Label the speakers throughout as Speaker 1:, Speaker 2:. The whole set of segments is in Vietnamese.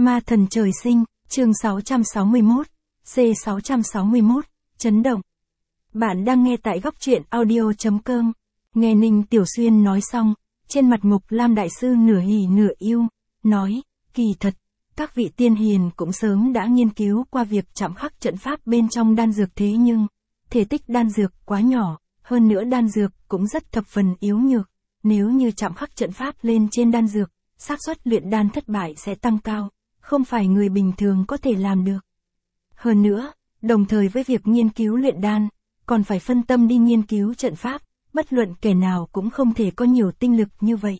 Speaker 1: Ma thần trời sinh, chương 661, C661, chấn động. Bạn đang nghe tại góc truyện audio.com. Nghe Ninh Tiểu Xuyên nói xong, trên mặt Mục Lam Đại Sư nửa hỉ nửa yêu, nói, kỳ thật, các vị tiên hiền cũng sớm đã nghiên cứu qua việc chạm khắc trận pháp bên trong đan dược thế nhưng, thể tích đan dược quá nhỏ, hơn nữa đan dược cũng rất thập phần yếu nhược, nếu như chạm khắc trận pháp lên trên đan dược, xác suất luyện đan thất bại sẽ tăng cao, không phải người bình thường có thể làm được. Hơn nữa, đồng thời với việc nghiên cứu luyện đan, còn phải phân tâm đi nghiên cứu trận pháp, bất luận kẻ nào cũng không thể có nhiều tinh lực như vậy.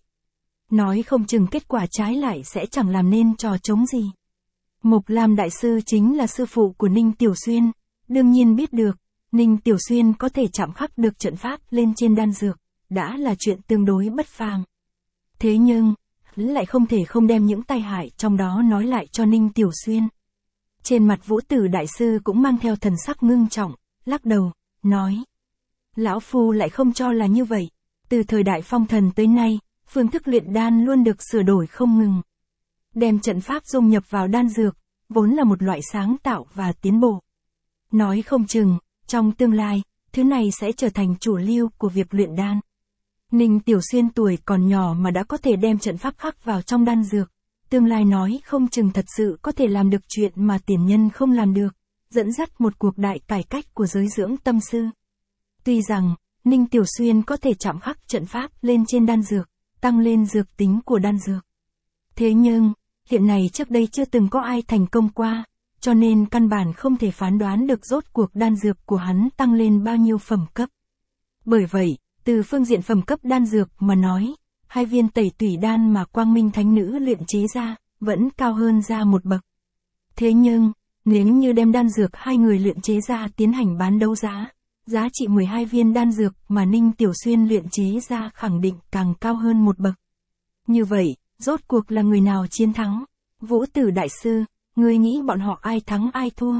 Speaker 1: Nói không chừng kết quả trái lại sẽ chẳng làm nên trò trống gì. Mục Lam Đại Sư chính là sư phụ của Ninh Tiểu Xuyên, đương nhiên biết được, Ninh Tiểu Xuyên có thể chạm khắc được trận pháp lên trên đan dược, đã là chuyện tương đối bất phàm. Thế nhưng, lại không thể không đem những tai hại trong đó nói lại cho Ninh Tiểu Xuyên. Trên mặt Vũ Tử Đại Sư cũng mang theo thần sắc ngưng trọng, lắc đầu, nói. Lão Phu lại không cho là như vậy, từ thời đại phong thần tới nay, phương thức luyện đan luôn được sửa đổi không ngừng. Đem trận pháp dung nhập vào đan dược, vốn là một loại sáng tạo và tiến bộ. Nói không chừng, trong tương lai, thứ này sẽ trở thành chủ lưu của việc luyện đan. Ninh Tiểu Xuyên tuổi còn nhỏ mà đã có thể đem trận pháp khắc vào trong đan dược, tương lai nói không chừng thật sự có thể làm được chuyện mà tiền nhân không làm được, dẫn dắt một cuộc đại cải cách của giới dưỡng tâm sư. Tuy rằng, Ninh Tiểu Xuyên có thể chạm khắc trận pháp lên trên đan dược, tăng lên dược tính của đan dược. Thế nhưng, hiện này trước đây chưa từng có ai thành công qua, cho nên căn bản không thể phán đoán được rốt cuộc đan dược của hắn tăng lên bao nhiêu phẩm cấp. Bởi vậy, từ phương diện phẩm cấp đan dược mà nói, 2 viên tẩy tủy đan mà Quang Minh Thánh Nữ luyện chế ra, vẫn cao hơn ra một bậc. Thế nhưng, nếu như đem đan dược 2 người luyện chế ra tiến hành bán đấu giá, giá trị 12 viên đan dược mà Ninh Tiểu Xuyên luyện chế ra khẳng định càng cao hơn một bậc. Như vậy, rốt cuộc là người nào chiến thắng? Vũ Tử Đại Sư, ngươi nghĩ bọn họ ai thắng ai thua?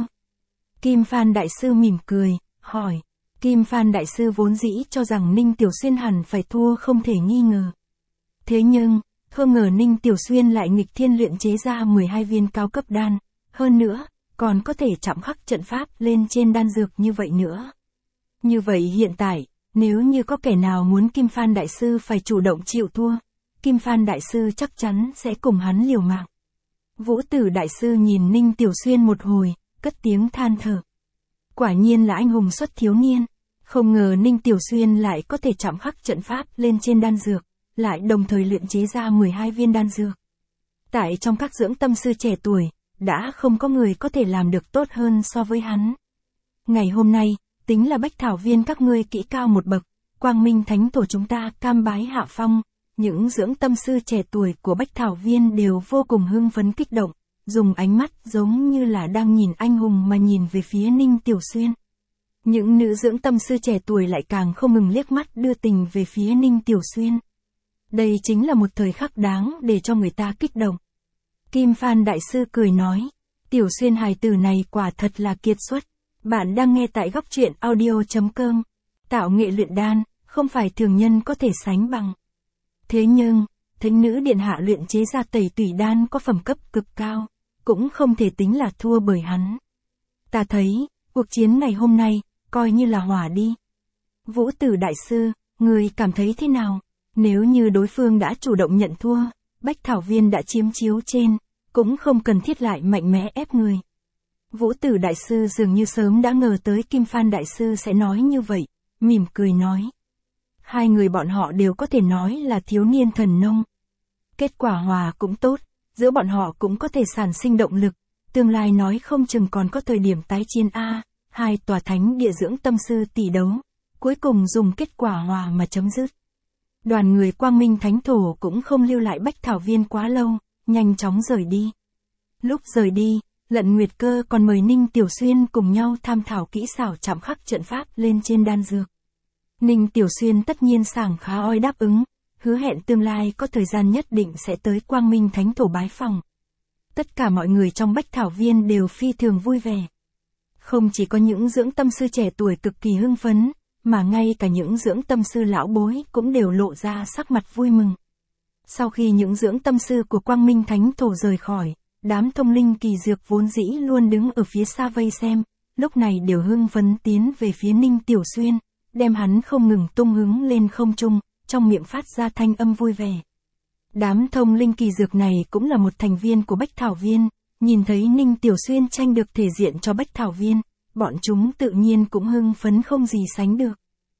Speaker 1: Kim Phan Đại Sư mỉm cười, hỏi. Kim Phan Đại Sư vốn dĩ cho rằng Ninh Tiểu Xuyên hẳn phải thua không thể nghi ngờ. Thế nhưng, không ngờ Ninh Tiểu Xuyên lại nghịch thiên luyện chế ra 12 viên cao cấp đan, hơn nữa, còn có thể chạm khắc trận pháp lên trên đan dược như vậy nữa. Như vậy hiện tại, nếu như có kẻ nào muốn Kim Phan Đại Sư phải chủ động chịu thua, Kim Phan Đại Sư chắc chắn sẽ cùng hắn liều mạng. Vũ Tử Đại Sư nhìn Ninh Tiểu Xuyên một hồi, cất tiếng than thở. Quả nhiên là anh hùng xuất thiếu niên, không ngờ Ninh Tiểu Xuyên lại có thể chạm khắc trận pháp lên trên đan dược, lại đồng thời luyện chế ra 12 viên đan dược. Tại trong các dưỡng tâm sư trẻ tuổi, đã không có người có thể làm được tốt hơn so với hắn. Ngày hôm nay, tính là Bách Thảo Viên các ngươi kỹ cao một bậc, Quang Minh Thánh Tổ chúng ta cam bái hạ phong, những dưỡng tâm sư trẻ tuổi của Bách Thảo Viên đều vô cùng hưng phấn kích động, dùng ánh mắt giống như là đang nhìn anh hùng mà nhìn về phía Ninh Tiểu Xuyên. Những nữ dưỡng tâm sư trẻ tuổi lại càng không ngừng liếc mắt đưa tình về phía Ninh Tiểu Xuyên. Đây chính là một thời khắc đáng để cho người ta kích động. Kim Phan Đại Sư cười nói, Tiểu Xuyên hài tử này quả thật là kiệt xuất. Bạn đang nghe tại góc truyện audio.com. Tạo nghệ luyện đan, không phải thường nhân có thể sánh bằng. Thế nhưng, Thánh Nữ Điện Hạ luyện chế ra tẩy tủy đan có phẩm cấp cực cao, cũng không thể tính là thua bởi hắn. Ta thấy, cuộc chiến ngày hôm nay, coi như là hòa đi. Vũ Tử Đại Sư, người cảm thấy thế nào? Nếu như đối phương đã chủ động nhận thua, Bách Thảo Viên đã chiếm chiếu trên, cũng không cần thiết lại mạnh mẽ ép người. Vũ Tử Đại Sư dường như sớm đã ngờ tới Kim Phan Đại Sư sẽ nói như vậy, mỉm cười nói. 2 người bọn họ đều có thể nói là thiếu niên thần nông. Kết quả hòa cũng tốt, giữa bọn họ cũng có thể sản sinh động lực, tương lai nói không chừng còn có thời điểm tái chiến A, 2 tòa thánh địa dưỡng tâm sư tỷ đấu, cuối cùng dùng kết quả hòa mà chấm dứt. Đoàn người Quang Minh Thánh Thổ cũng không lưu lại Bách Thảo Viên quá lâu, nhanh chóng rời đi. Lúc rời đi, Lận Nguyệt Cơ còn mời Ninh Tiểu Xuyên cùng nhau tham thảo kỹ xảo chạm khắc trận pháp lên trên đan dược. Ninh Tiểu Xuyên tất nhiên sảng khá oi đáp ứng, hứa hẹn tương lai có thời gian nhất định sẽ tới Quang Minh Thánh Thổ bái phỏng. Tất cả mọi người trong Bách Thảo Viên đều phi thường vui vẻ. Không chỉ có những dưỡng tâm sư trẻ tuổi cực kỳ hưng phấn, mà ngay cả những dưỡng tâm sư lão bối cũng đều lộ ra sắc mặt vui mừng. Sau khi những dưỡng tâm sư của Quang Minh Thánh Thổ rời khỏi, đám thông linh kỳ dược vốn dĩ luôn đứng ở phía xa vây xem, lúc này đều hưng phấn tiến về phía Ninh Tiểu Xuyên, đem hắn không ngừng tung hứng lên không trung, trong miệng phát ra thanh âm vui vẻ. Đám thông linh kỳ dược này cũng là một thành viên của Bách Thảo Viên, nhìn thấy Ninh Tiểu Xuyên tranh được thể diện cho Bách Thảo Viên, bọn chúng tự nhiên cũng hưng phấn không gì sánh được.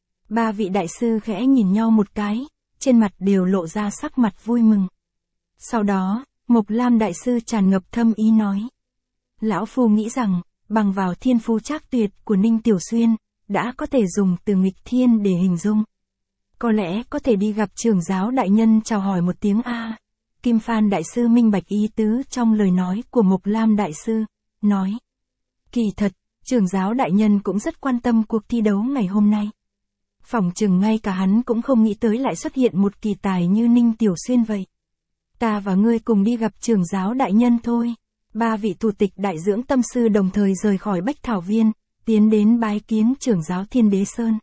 Speaker 1: Ba vị đại sư khẽ nhìn nhau một cái, trên mặt đều lộ ra sắc mặt vui mừng. Sau đó, Mộc Lam đại sư tràn ngập thâm ý nói. Lão Phu nghĩ rằng, bằng vào thiên phú trác tuyệt của Ninh Tiểu Xuyên, đã có thể dùng từ nghịch thiên để hình dung. Có lẽ có thể đi gặp trưởng giáo đại nhân chào hỏi một tiếng a. Kim Phan đại sư minh bạch ý tứ trong lời nói của Mộc Lam đại sư, nói. Kỳ thật, trưởng giáo đại nhân cũng rất quan tâm cuộc thi đấu ngày hôm nay. Phỏng chừng ngay cả hắn cũng không nghĩ tới lại xuất hiện một kỳ tài như Ninh Tiểu Xuyên vậy. Ta và ngươi cùng đi gặp trưởng giáo đại nhân thôi. Ba vị thủ tịch đại dưỡng tâm sư đồng thời rời khỏi Bách Thảo Viên, tiến đến bái kiến trưởng giáo Thiên Đế Sơn.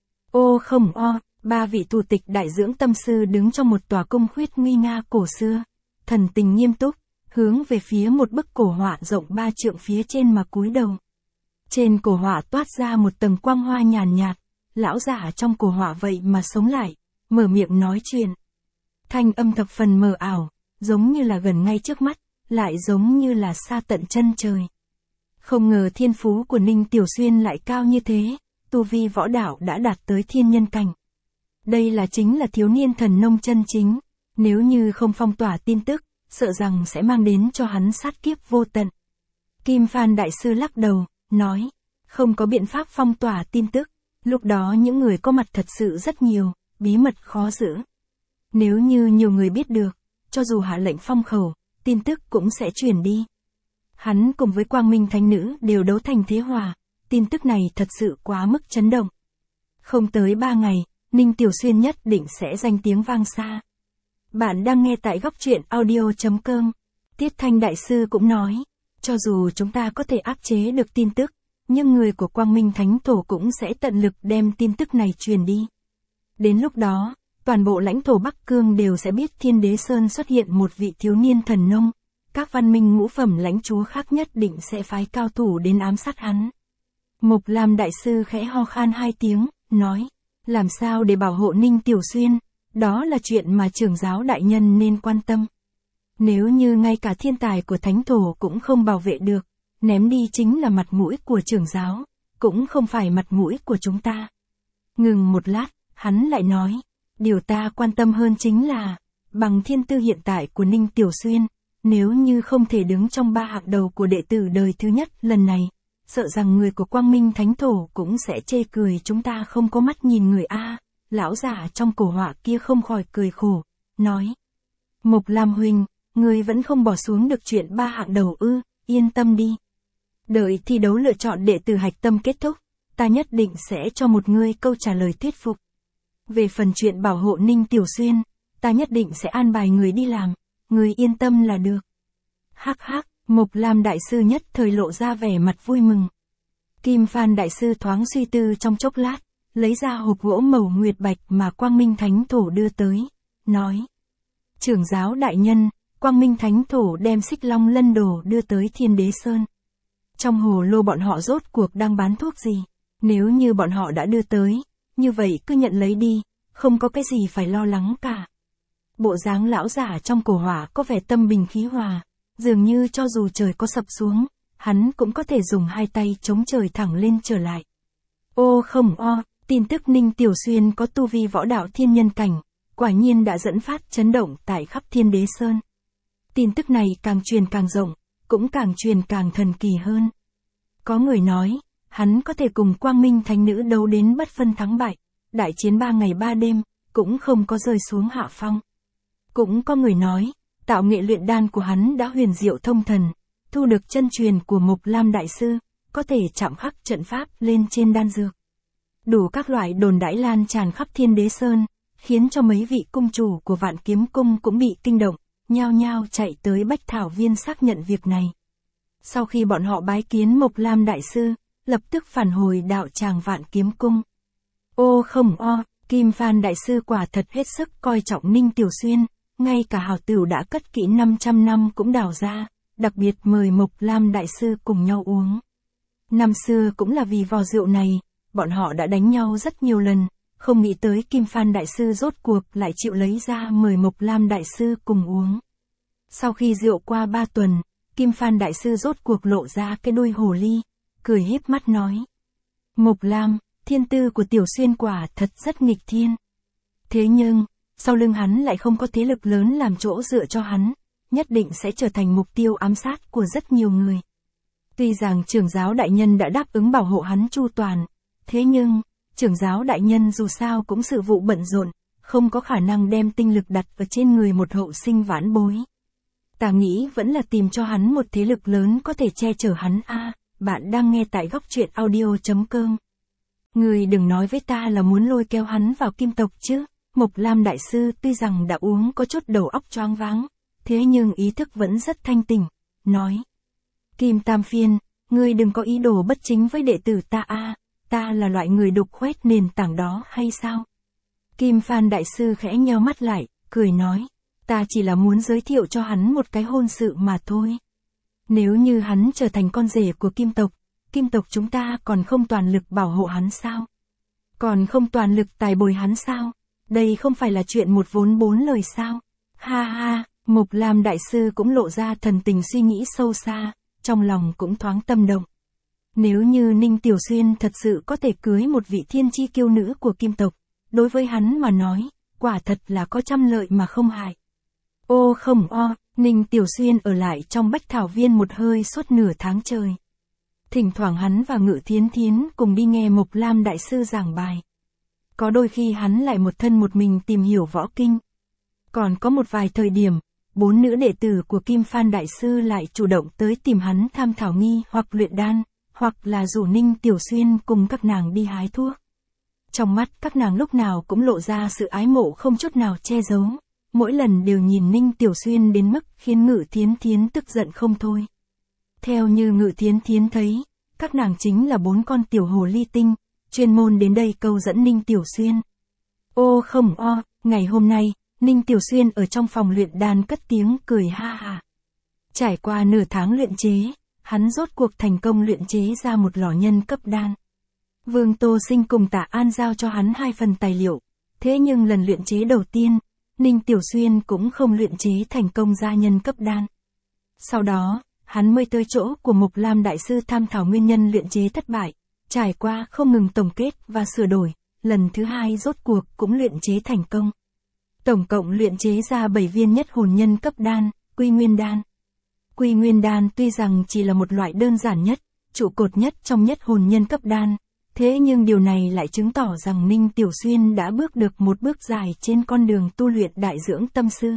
Speaker 1: Ô không o, ba vị thủ tịch đại dưỡng tâm sư đứng trong một tòa cung khuyết nguy nga cổ xưa, thần tình nghiêm túc, hướng về phía một bức cổ họa rộng 3 trượng phía trên mà cúi đầu. Trên cổ họa toát ra một tầng quang hoa nhàn nhạt, lão giả trong cổ họa vậy mà sống lại, mở miệng nói chuyện. Thanh âm thập phần mờ ảo, giống như là gần ngay trước mắt, lại giống như là xa tận chân trời. Không ngờ thiên phú của Ninh Tiểu Xuyên lại cao như thế, tu vi võ đạo đã đạt tới thiên nhân cảnh. Đây chính là thiếu niên thần nông chân chính, nếu như không phong tỏa tin tức, sợ rằng sẽ mang đến cho hắn sát kiếp vô tận. Kim Phan đại sư lắc đầu, nói, không có biện pháp phong tỏa tin tức, lúc đó những người có mặt thật sự rất nhiều, bí mật khó giữ. Nếu như nhiều người biết được, cho dù hạ lệnh phong khẩu, tin tức cũng sẽ truyền đi. Hắn cùng với Quang Minh Thánh Nữ đều đấu thành thế hòa, tin tức này thật sự quá mức chấn động. Không tới 3 ngày, Ninh Tiểu Xuyên nhất định sẽ danh tiếng vang xa. Bạn đang nghe tại góc truyện audio.com. Tiết Thanh đại sư cũng nói, cho dù chúng ta có thể áp chế được tin tức, nhưng người của Quang Minh Thánh Thổ cũng sẽ tận lực đem tin tức này truyền đi. Đến lúc đó, toàn bộ lãnh thổ Bắc Cương đều sẽ biết Thiên Đế Sơn xuất hiện một vị thiếu niên thần nông, các văn minh ngũ phẩm lãnh chúa khác nhất định sẽ phái cao thủ đến ám sát hắn. Mộc Lam đại sư khẽ ho khan 2 tiếng, nói, làm sao để bảo hộ Ninh Tiểu Xuyên, đó là chuyện mà trưởng giáo đại nhân nên quan tâm. Nếu như ngay cả thiên tài của thánh thổ cũng không bảo vệ được, ném đi chính là mặt mũi của trưởng giáo, cũng không phải mặt mũi của chúng ta. Ngừng một lát, hắn lại nói, điều ta quan tâm hơn chính là, bằng thiên tư hiện tại của Ninh Tiểu Xuyên, nếu như không thể đứng trong 3 hạng đầu của đệ tử đời thứ nhất lần này, sợ rằng người của Quang Minh Thánh Thổ cũng sẽ chê cười chúng ta không có mắt nhìn người a. Lão giả trong cổ họa kia không khỏi cười khổ, nói. Mộc Lam huynh, người vẫn không bỏ xuống được chuyện 3 hạng đầu ư, yên tâm đi. Đợi thi đấu lựa chọn đệ tử hạch tâm kết thúc, ta nhất định sẽ cho một người câu trả lời thuyết phục. Về phần chuyện bảo hộ Ninh Tiểu Xuyên, ta nhất định sẽ an bài người đi làm, người yên tâm là được. Hắc hắc, Mộc Lam đại sư nhất thời lộ ra vẻ mặt vui mừng. Kim Phan đại sư thoáng suy tư trong chốc lát, lấy ra hộp gỗ màu nguyệt bạch mà Quang Minh Thánh Thổ đưa tới, nói. Trưởng giáo đại nhân, Quang Minh Thánh Thổ đem Xích Long Lân Đồ đưa tới Thiên Đế Sơn. Trong hồ lô bọn họ rốt cuộc đang bán thuốc gì? Nếu như bọn họ đã đưa tới, như vậy cứ nhận lấy đi, không có cái gì phải lo lắng cả. Bộ dáng lão giả trong cổ hỏa có vẻ tâm bình khí hòa, dường như cho dù trời có sập xuống, hắn cũng có thể dùng 2 tay chống trời thẳng lên trở lại. Ô không o, tin tức Ninh Tiểu Xuyên có tu vi võ đạo thiên nhân cảnh, quả nhiên đã dẫn phát chấn động tại khắp Thiên Đế Sơn. Tin tức này càng truyền càng rộng, cũng càng truyền càng thần kỳ hơn. Có người nói, hắn có thể cùng Quang Minh Thánh Nữ đấu đến bất phân thắng bại, đại chiến 3 ngày 3 đêm, cũng không có rơi xuống hạ phong. Cũng có người nói, tạo nghệ luyện đan của hắn đã huyền diệu thông thần, thu được chân truyền của Mộc Lam đại sư, có thể chạm khắc trận pháp lên trên đan dược. Đủ các loại đồn đãi lan tràn khắp Thiên Đế Sơn, khiến cho mấy vị cung chủ của Vạn Kiếm Cung cũng bị kinh động, nhao nhao chạy tới Bách Thảo Viên xác nhận việc này. Sau khi bọn họ bái kiến Mộc Lam đại sư, lập tức phản hồi đạo tràng Vạn Kiếm Cung. Ô không o, Kim Phan đại sư quả thật hết sức coi trọng Ninh Tiểu Xuyên, ngay cả hào tửu đã cất kỹ 500 năm cũng đào ra, đặc biệt mời Mộc Lam Đại Sư cùng nhau uống. Năm xưa cũng là vì vò rượu này, bọn họ đã đánh nhau rất nhiều lần, không nghĩ tới Kim Phan Đại Sư rốt cuộc lại chịu lấy ra mời Mộc Lam Đại Sư cùng uống. Sau khi rượu qua 3 tuần, Kim Phan Đại Sư rốt cuộc lộ ra cái đuôi hồ ly, cười híp mắt nói. Mộc Lam, thiên tư của Tiểu Xuyên quả thật rất nghịch thiên. Thế nhưng, sau lưng hắn lại không có thế lực lớn làm chỗ dựa cho hắn, nhất định sẽ trở thành mục tiêu ám sát của rất nhiều người. Tuy rằng trưởng giáo đại nhân đã đáp ứng bảo hộ hắn chu toàn, thế nhưng, trưởng giáo đại nhân dù sao cũng sự vụ bận rộn, không có khả năng đem tinh lực đặt ở trên người một hậu sinh vãn bối. Ta nghĩ vẫn là tìm cho hắn một thế lực lớn có thể che chở hắn a. Bạn đang nghe tại góc truyện audio.com. Người đừng nói với ta là muốn lôi kéo hắn vào kim tộc chứ. Mộc Lam Đại Sư tuy rằng đã uống có chút đầu óc choáng váng, thế nhưng ý thức vẫn rất thanh tỉnh, nói. Kim Tam Phiên, ngươi đừng có ý đồ bất chính với đệ tử ta a, ta là loại người đục khoét nền tảng đó hay sao? Kim Phan Đại Sư khẽ nheo mắt lại, cười nói, ta chỉ là muốn giới thiệu cho hắn một cái hôn sự mà thôi. Nếu như hắn trở thành con rể của Kim tộc chúng ta còn không toàn lực bảo hộ hắn sao? Còn không toàn lực tài bồi hắn sao? Đây không phải là chuyện một vốn bốn lời sao? Ha ha, Mộc Lam Đại Sư cũng lộ ra thần tình suy nghĩ sâu xa, trong lòng cũng thoáng tâm động. Nếu như Ninh Tiểu Xuyên thật sự có thể cưới một vị thiên chi kiêu nữ của Kim tộc, đối với hắn mà nói, quả thật là có trăm lợi mà không hại. Ô không o, Ninh Tiểu Xuyên ở lại trong Bách Thảo Viên một hơi suốt nửa tháng trời. Thỉnh thoảng hắn và Ngự Thiến Thiến cùng đi nghe Mộc Lam Đại Sư giảng bài. Có đôi khi hắn lại một thân một mình tìm hiểu võ kinh. Còn có một vài thời điểm, 4 nữ đệ tử của Kim Phan Đại Sư lại chủ động tới tìm hắn tham thảo nghi hoặc luyện đan, hoặc là rủ Ninh Tiểu Xuyên cùng các nàng đi hái thuốc. Trong mắt các nàng lúc nào cũng lộ ra sự ái mộ không chút nào che giấu, mỗi lần đều nhìn Ninh Tiểu Xuyên đến mức khiến Ngự Thiến Thiến tức giận không thôi. Theo như Ngự Thiến Thiến thấy, các nàng chính là 4 con tiểu hồ ly tinh, chuyên môn đến đây câu dẫn Ninh Tiểu Xuyên. Ô không o, ngày hôm nay, Ninh Tiểu Xuyên ở trong phòng luyện đan cất tiếng cười ha ha. Trải qua nửa tháng luyện chế, hắn rốt cuộc thành công luyện chế ra một lò nhân cấp đan. Vương Tô Sinh cùng Tạ An giao cho hắn 2 phần tài liệu, thế nhưng lần luyện chế đầu tiên, Ninh Tiểu Xuyên cũng không luyện chế thành công ra nhân cấp đan. Sau đó, hắn mới tới chỗ của Mộc Lam Đại Sư tham thảo nguyên nhân luyện chế thất bại, trải qua không ngừng tổng kết và sửa đổi, lần thứ 2 rốt cuộc cũng luyện chế thành công. Tổng cộng luyện chế ra 7 viên nhất hồn nhân cấp đan, Quy Nguyên đan. Quy Nguyên đan tuy rằng chỉ là một loại đơn giản nhất, trụ cột nhất trong nhất hồn nhân cấp đan, thế nhưng điều này lại chứng tỏ rằng Ninh Tiểu Xuyên đã bước được một bước dài trên con đường tu luyện đại dưỡng tâm sư.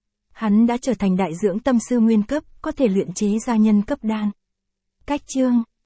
Speaker 1: Hắn đã trở thành đại dưỡng tâm sư nguyên cấp, có thể luyện chế ra nhân cấp đan. Cách chương